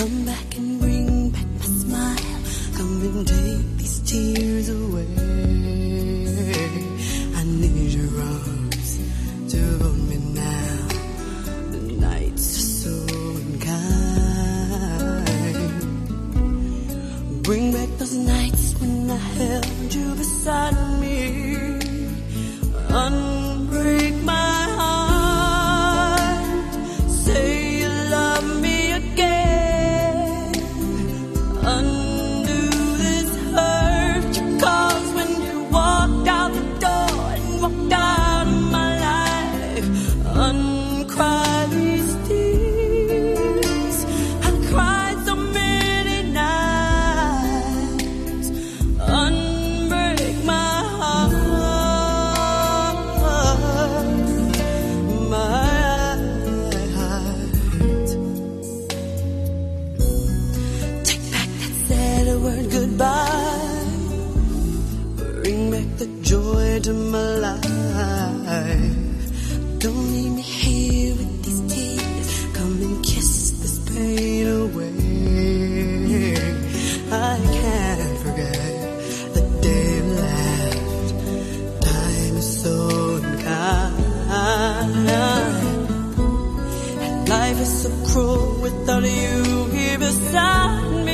Come back and bring back my smile. Come and take these tears away. I need your arms to hold me now. The nights are so unkind. Bring back those nights when I held you beside me. Unbreak my heart. Say you love me again. Undo this hurt you caused when you walked out the door and walked out of my life. Uncry these tears. I cried so many nights. Unbreak my heart. Word goodbye. Bring back the joy to my life. Don't leave me here with these tears. Come and kiss this pain away. I can't forget the day you left. Time is so unkind, and life is so cruel without you here beside me.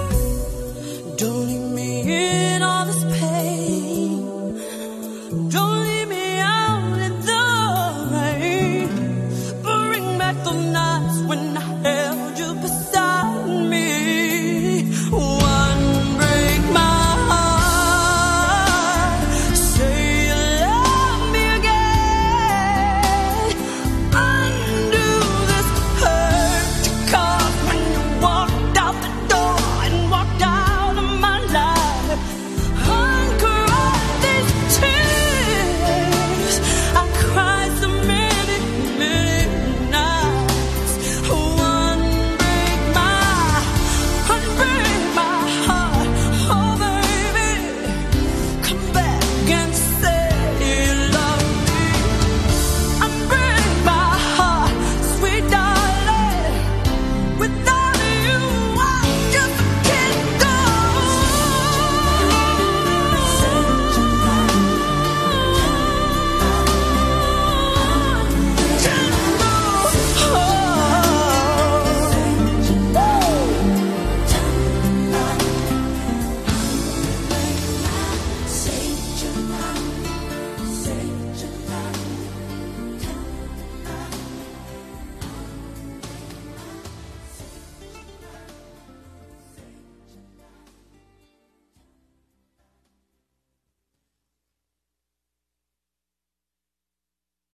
Don't leave me in all this pain. Don't